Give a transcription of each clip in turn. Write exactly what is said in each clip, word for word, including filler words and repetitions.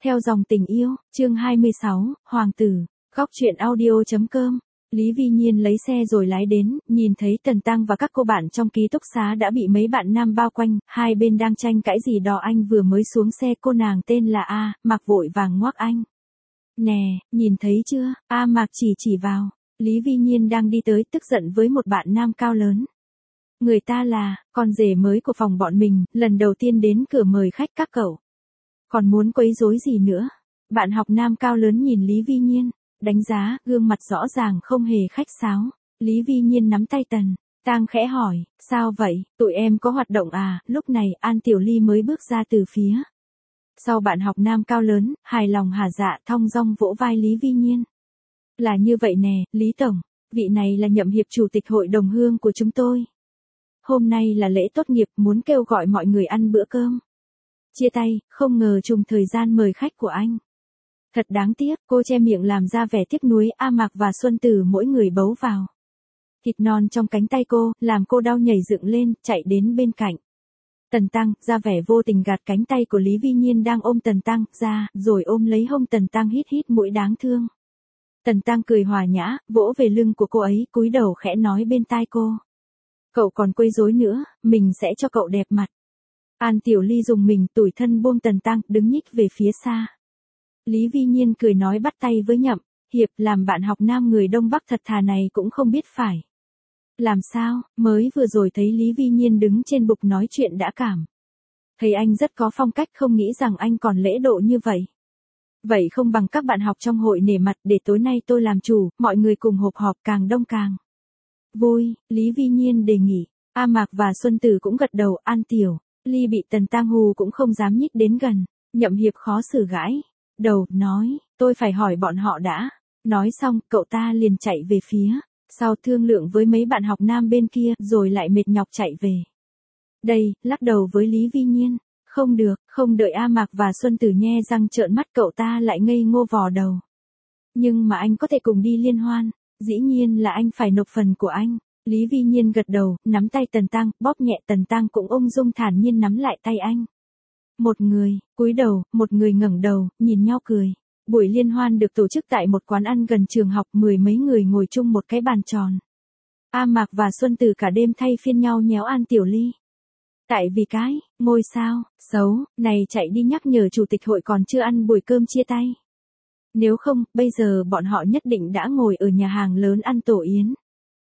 Theo dòng tình yêu, chương hai mươi sáu, Hoàng tử, góc truyện audio chấm com. Lý Vi Nhiên lấy xe rồi lái đến, nhìn thấy Tần Tăng và các cô bạn trong ký túc xá đã bị mấy bạn nam bao quanh, hai bên đang tranh cãi gì đó. Anh vừa mới xuống xe, cô nàng tên là A, Mạc vội vàng ngoắc anh. Nè, nhìn thấy chưa? A Mạc chỉ chỉ vào. Lý Vi Nhiên đang đi tới, tức giận với một bạn nam cao lớn. Người ta là, con rể mới của phòng bọn mình, lần đầu tiên đến cửa mời khách các cậu. Còn muốn quấy rối gì nữa? Bạn học nam cao lớn nhìn Lý Vi Nhiên, đánh giá, gương mặt rõ ràng không hề khách sáo. Lý Vi Nhiên nắm tay Tần Tăng khẽ hỏi, sao vậy, tụi em có hoạt động à? Lúc này An Tiểu Ly mới bước ra từ phía sau bạn học nam cao lớn, hài lòng hả dạ thong dong vỗ vai Lý Vi Nhiên. Là như vậy nè, Lý Tổng, vị này là nhậm hiệp chủ tịch hội đồng hương của chúng tôi. Hôm nay là lễ tốt nghiệp, muốn kêu gọi mọi người ăn bữa cơm. Chia tay, không ngờ trùng thời gian mời khách của anh. Thật đáng tiếc, cô che miệng làm ra vẻ tiếc nuối. A Mạc và Xuân Tử mỗi người bấu vào thịt non trong cánh tay cô, làm cô đau nhảy dựng lên, chạy đến bên cạnh Tần Tăng, ra vẻ vô tình gạt cánh tay của Lý Vi Nhiên đang ôm Tần Tăng ra, rồi ôm lấy hông Tần Tăng, hít hít mũi đáng thương. Tần Tăng cười hòa nhã, vỗ về lưng của cô ấy, cúi đầu khẽ nói bên tai cô. Cậu còn quấy rối nữa, mình sẽ cho cậu đẹp mặt. An Tiểu Ly dùng mình, tủi thân buông Tần Tăng, đứng nhích về phía xa. Lý Vi Nhiên cười nói bắt tay với Nhậm Hiệp, làm bạn học nam người Đông Bắc thật thà này cũng không biết phải làm sao, mới vừa rồi thấy Lý Vi Nhiên đứng trên bục nói chuyện đã cảm thấy anh rất có phong cách, không nghĩ rằng anh còn lễ độ như vậy. Vậy không bằng các bạn học trong hội nể mặt, để tối nay tôi làm chủ, mọi người cùng họp họp, càng đông càng vui. Lý Vi Nhiên đề nghị. A Mạc và Xuân Tử cũng gật đầu. An Tiểu Ly bị Tần Tăng hù cũng không dám nhích đến gần. Nhậm Hiệp khó xử gãi đầu, nói, tôi phải hỏi bọn họ đã. Nói xong, cậu ta liền chạy về phía sau thương lượng với mấy bạn học nam bên kia, rồi lại mệt nhọc chạy về đây, lắc đầu với Lý Vi Nhiên. Không được, không đợi A Mạc và Xuân Tử nhe răng trợn mắt, cậu ta lại ngây ngô vò đầu. Nhưng mà anh có thể cùng đi liên hoan, dĩ nhiên là anh phải nộp phần của anh. Lý Vi Nhiên gật đầu, nắm tay Tần Tăng, bóp nhẹ. Tần Tăng cũng ung dung thản nhiên nắm lại tay anh. Một người cúi đầu, một người ngẩng đầu, nhìn nhau cười. Buổi liên hoan được tổ chức tại một quán ăn gần trường học, mười mấy người ngồi chung một cái bàn tròn. A Mạc và Xuân Tử cả đêm thay phiên nhau nhéo An Tiểu Ly. Tại vì cái ngôi sao xấu này chạy đi nhắc nhở chủ tịch hội còn chưa ăn buổi cơm chia tay. Nếu không, bây giờ bọn họ nhất định đã ngồi ở nhà hàng lớn ăn tổ yến.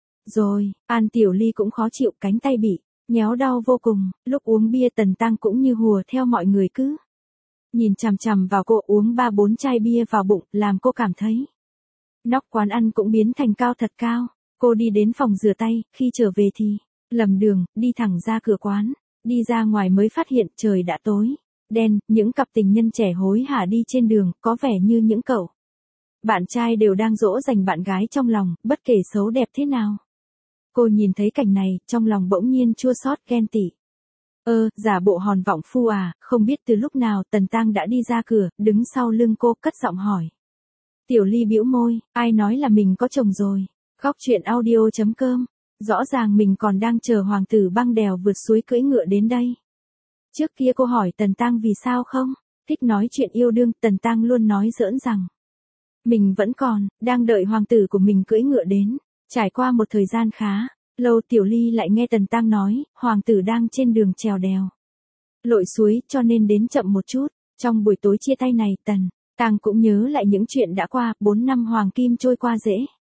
Rồi, An Tiểu Ly cũng khó chịu, cánh tay bị nhéo đau vô cùng. Lúc uống bia Tần Tăng cũng như hùa theo mọi người cứ nhìn chằm chằm vào cô, uống ba bốn chai bia vào bụng, làm cô cảm thấy nóc quán ăn cũng biến thành cao thật cao. Cô đi đến phòng rửa tay, khi trở về thì lầm đường, đi thẳng ra cửa quán. Đi ra ngoài mới phát hiện trời đã tối đen, những cặp tình nhân trẻ hối hả đi trên đường, có vẻ như những cậu bạn trai đều đang dỗ dành bạn gái trong lòng, bất kể xấu đẹp thế nào. Cô nhìn thấy cảnh này, trong lòng bỗng nhiên chua xót ghen tị. Ơ, giả bộ hòn vọng phu à, không biết từ lúc nào Tần Tăng đã đi ra cửa, đứng sau lưng cô, cất giọng hỏi. Tiểu Ly bĩu môi, ai nói là mình có chồng rồi. Góc truyện audio chấm com. Rõ ràng mình còn đang chờ hoàng tử băng đèo vượt suối cưỡi ngựa đến đây. Trước kia cô hỏi Tần Tăng vì sao không thích nói chuyện yêu đương, Tần Tăng luôn nói giỡn rằng mình vẫn còn đang đợi hoàng tử của mình cưỡi ngựa đến. Trải qua một thời gian khá lâu, Tiểu Ly lại nghe Tần Tăng nói, hoàng tử đang trên đường trèo đèo lội suối, cho nên đến chậm một chút. Trong buổi tối chia tay này, Tần Tăng cũng nhớ lại những chuyện đã qua, bốn năm hoàng kim trôi qua dễ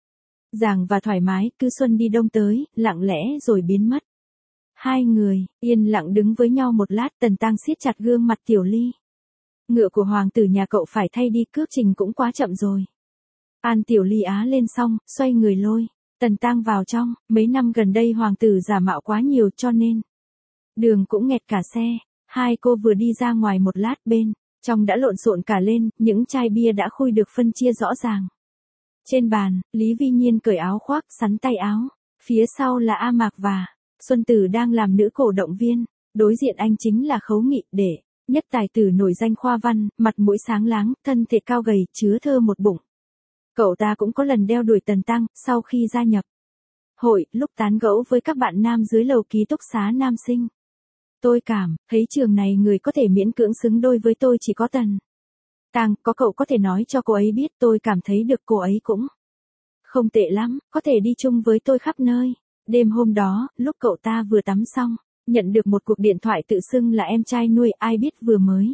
dàng và thoải mái, cứ xuân đi đông tới, lặng lẽ rồi biến mất. Hai người yên lặng đứng với nhau một lát, Tần Tăng siết chặt gương mặt Tiểu Ly. Ngựa của hoàng tử nhà cậu phải thay đi, cước trình cũng quá chậm rồi. An Tiểu Ly á lên xong, xoay người lôi Tần Tăng vào trong. Mấy năm gần đây hoàng tử giả mạo quá nhiều, cho nên đường cũng nghẹt cả xe. Hai cô vừa đi ra ngoài một lát, bên trong đã lộn xộn cả lên, những chai bia đã khui được phân chia rõ ràng. Trên bàn, Lý Vi Nhiên cởi áo khoác, sắn tay áo. Phía sau là A Mạc và Xuân Tử đang làm nữ cổ động viên. Đối diện anh chính là Khấu Nghị, để nhất tài tử nổi danh khoa văn, mặt mũi sáng láng, thân thể cao gầy, chứa thơ một bụng. Cậu ta cũng có lần đeo đuổi Tần Tăng, sau khi gia nhập hội, lúc tán gẫu với các bạn nam dưới lầu ký túc xá nam sinh. Tôi cảm thấy trường này người có thể miễn cưỡng xứng đôi với tôi chỉ có Tần Tang, có cậu có thể nói cho cô ấy biết tôi cảm thấy được cô ấy cũng không tệ lắm, có thể đi chung với tôi khắp nơi. Đêm hôm đó, lúc cậu ta vừa tắm xong, nhận được một cuộc điện thoại tự xưng là em trai nuôi, ai biết vừa mới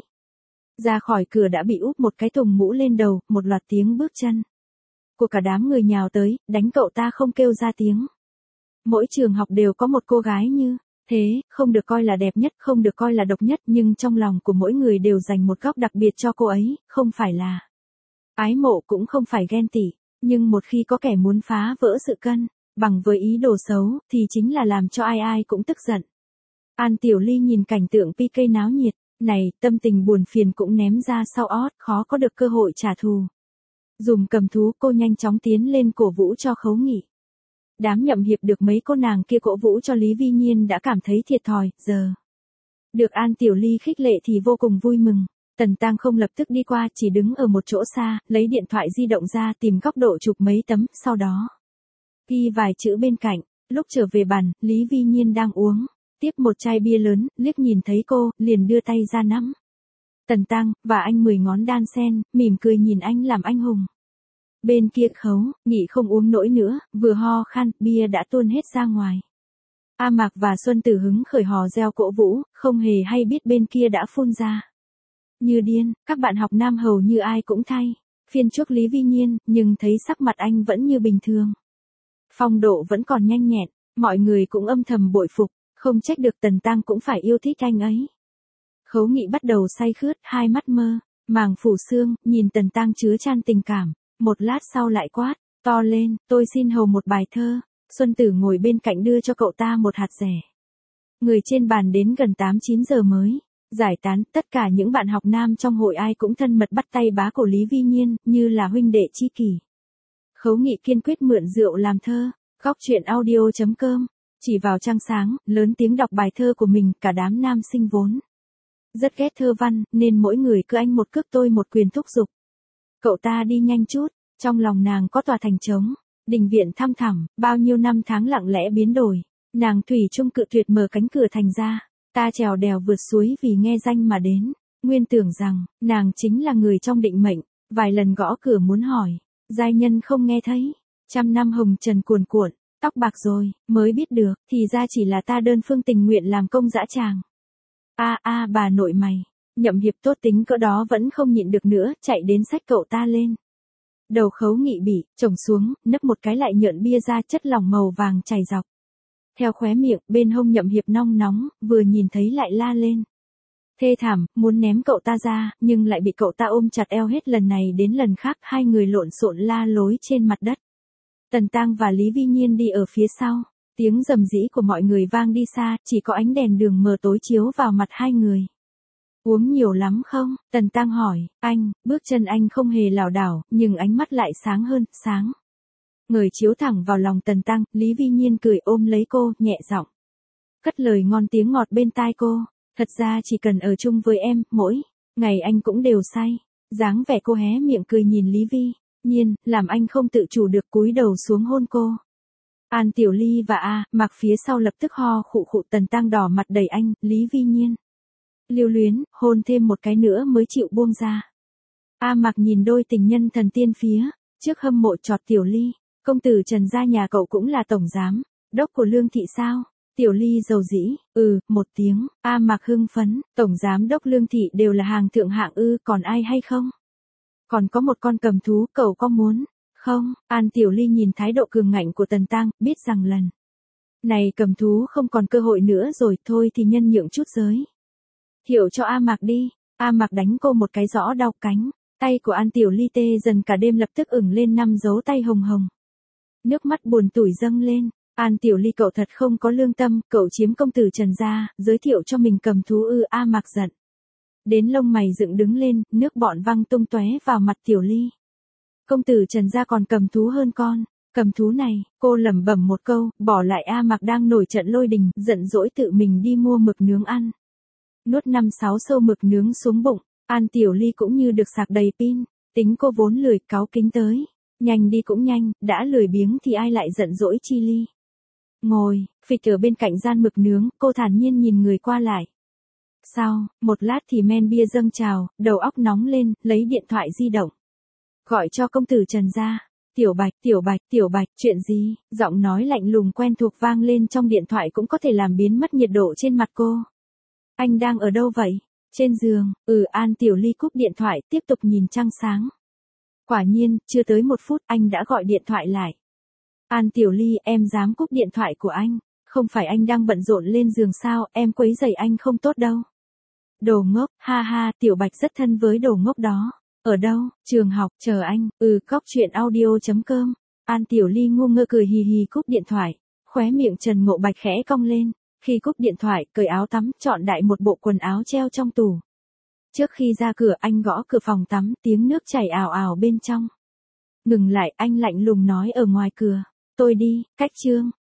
ra khỏi cửa đã bị úp một cái thùng mũ lên đầu, một loạt tiếng bước chân của cả đám người nhào tới, đánh cậu ta không kêu ra tiếng. Mỗi trường học đều có một cô gái như thế, không được coi là đẹp nhất, không được coi là độc nhất, nhưng trong lòng của mỗi người đều dành một góc đặc biệt cho cô ấy, không phải là ái mộ cũng không phải ghen tị, nhưng một khi có kẻ muốn phá vỡ sự cân bằng với ý đồ xấu, thì chính là làm cho ai ai cũng tức giận. An Tiểu Ly nhìn cảnh tượng pê ca náo nhiệt này, tâm tình buồn phiền cũng ném ra sau ót, khó có được cơ hội trả thù. Dùng cầm thú, cô nhanh chóng tiến lên cổ vũ cho Khấu Nghị. Đám Nhậm Hiệp được mấy cô nàng kia cổ vũ cho Lý Vi Nhiên đã cảm thấy thiệt thòi, giờ được An Tiểu Ly khích lệ thì vô cùng vui mừng. Tần Tăng không lập tức đi qua, chỉ đứng ở một chỗ xa, lấy điện thoại di động ra tìm góc độ chụp mấy tấm, sau đó ghi vài chữ bên cạnh. Lúc trở về bàn, Lý Vi Nhiên đang uống tiếp một chai bia lớn, liếc nhìn thấy cô, liền đưa tay ra nắm Tần Tăng, và anh mười ngón đan sen, mỉm cười nhìn anh làm anh hùng. Bên kia Khấu Nghị không uống nổi nữa, vừa ho khan, bia đã tuôn hết ra ngoài. A Mạc và Xuân Tử hứng khởi hò reo cổ vũ, không hề hay biết bên kia đã phun ra như điên, các bạn học nam hầu như ai cũng thay phiên chuốc Lý Vi Nhiên, nhưng thấy sắc mặt anh vẫn như bình thường. Phong độ vẫn còn nhanh nhẹn, mọi người cũng âm thầm bội phục, không trách được Tần Tăng cũng phải yêu thích anh ấy. Khấu Nghị bắt đầu say khướt, hai mắt mơ màng phủ sương, nhìn Tần Tăng chứa chan tình cảm, một lát sau lại quát to lên, tôi xin hầu một bài thơ. Xuân Tử ngồi bên cạnh đưa cho cậu ta một hạt rẻ. Người trên bàn đến gần tám chín giờ mới giải tán, tất cả những bạn học nam trong hội ai cũng thân mật bắt tay bá cổ Lý Vi Nhiên, như là huynh đệ tri kỷ. Khấu Nghị kiên quyết mượn rượu làm thơ. Góc truyện audio chấm com, chỉ vào trăng sáng, lớn tiếng đọc bài thơ của mình, cả đám nam sinh vốn rất ghét thơ văn, nên mỗi người cứ anh một cước tôi một quyền thúc giục cậu ta đi nhanh chút. Trong lòng nàng có tòa thành trống, đình viện thăm thẳm, bao nhiêu năm tháng lặng lẽ biến đổi, nàng thủy chung cự tuyệt mở cánh cửa thành ra. Ta trèo đèo vượt suối vì nghe danh mà đến, nguyên tưởng rằng nàng chính là người trong định mệnh, vài lần gõ cửa muốn hỏi, giai nhân không nghe thấy. Trăm năm hồng trần cuồn cuộn, tóc bạc rồi, mới biết được, thì ra chỉ là ta đơn phương tình nguyện làm công dã tràng. A a bà nội mày, Nhậm Hiệp tốt tính cỡ đó vẫn không nhịn được nữa, chạy đến xách cậu ta lên. Đầu Khấu Nghị bị chồng xuống, nấp một cái lại nhợn bia ra, chất lỏng màu vàng chảy dọc theo khóe miệng, bên hông Nhậm Hiệp nong nóng, vừa nhìn thấy lại la lên thê thảm, muốn ném cậu ta ra, nhưng lại bị cậu ta ôm chặt eo hết lần này đến lần khác, hai người lộn xộn la lối trên mặt đất. Tần Tăng và Lý Vi Nhiên đi ở phía sau, tiếng rầm rĩ của mọi người vang đi xa, chỉ có ánh đèn đường mờ tối chiếu vào mặt hai người. Uống nhiều lắm không? Tần Tăng hỏi. Anh, bước chân anh không hề lảo đảo, nhưng ánh mắt lại sáng hơn, sáng ngời chiếu thẳng vào lòng Tần Tăng. Lý Vi Nhiên cười ôm lấy cô, nhẹ giọng cất lời ngon tiếng ngọt bên tai cô. Thật ra chỉ cần ở chung với em, mỗi ngày anh cũng đều say. Dáng vẻ cô hé miệng cười nhìn Lý Vi Nhiên, làm anh không tự chủ được cúi đầu xuống hôn cô. An Tiểu Ly và A Mạc phía sau lập tức ho khụ khụ. Tần Tăng đỏ mặt đẩy anh, Lý Vi Nhiên lưu luyến, hôn thêm một cái nữa mới chịu buông ra. A Mạc nhìn đôi tình nhân thần tiên phía trước hâm mộ chọt Tiểu Ly. Công tử Trần gia nhà cậu cũng là tổng giám đốc của Lương thị sao? Tiểu Ly dầu dĩ, ừ, một tiếng. A Mạc hưng phấn, tổng giám đốc Lương thị đều là hàng thượng hạng ư, còn ai hay không? Còn có một con cầm thú, cậu có muốn không? An Tiểu Ly nhìn thái độ cường ngạnh của Tần Tăng, biết rằng lần này cầm thú không còn cơ hội nữa rồi, thôi thì nhân nhượng chút giới thiệu cho A Mạc đi. A Mạc đánh cô một cái rõ đau cánh, tay của An Tiểu Ly tê dần cả đêm, lập tức ửng lên năm dấu tay hồng hồng. Nước mắt buồn tủi dâng lên. An Tiểu Ly, cậu thật không có lương tâm, cậu chiếm công tử Trần gia, giới thiệu cho mình cầm thú ư? A Mạc giận đến lông mày dựng đứng lên, nước bọt văng tung tóe vào mặt Tiểu Ly. Công tử Trần gia còn cầm thú hơn con cầm thú này. Cô lẩm bẩm một câu, bỏ lại A Mạc đang nổi trận lôi đình, giận dỗi tự mình đi mua mực nướng ăn. Nuốt năm sáu sâu mực nướng xuống bụng, An Tiểu Ly cũng như được sạc đầy pin. Tính cô vốn lười, cáu kính tới nhanh đi cũng nhanh, đã lười biếng thì ai lại giận dỗi chi ly. Ngồi phịch ở bên cạnh gian mực nướng, cô thản nhiên nhìn người qua lại. Sau, một lát thì men bia dâng trào, đầu óc nóng lên, lấy điện thoại di động. Gọi cho công tử Trần ra. Tiểu Bạch, Tiểu Bạch, Tiểu Bạch, chuyện gì? Giọng nói lạnh lùng quen thuộc vang lên trong điện thoại cũng có thể làm biến mất nhiệt độ trên mặt cô. Anh đang ở đâu vậy? Trên giường. Ừ, An Tiểu Ly cúp điện thoại, tiếp tục nhìn trăng sáng. Quả nhiên, chưa tới một phút anh đã gọi điện thoại lại. An Tiểu Ly, em dám cúp điện thoại của anh. Không phải anh đang bận rộn lên giường sao, em quấy rầy anh không tốt đâu. Đồ ngốc, ha ha, Tiểu Bạch rất thân với đồ ngốc đó. Ở đâu? Trường học, chờ anh. Ừ, cóc truyện audio chấm com. An Tiểu Ly ngu ngơ cười hì hì cúp điện thoại. Khóe miệng Trần Ngộ Bạch khẽ cong lên. Khi cúp điện thoại, cởi áo tắm, chọn đại một bộ quần áo treo trong tủ. Trước khi ra cửa anh gõ cửa phòng tắm, tiếng nước chảy ào ào bên trong. Ngừng lại, anh lạnh lùng nói ở ngoài cửa. Tôi đi, cách Trương.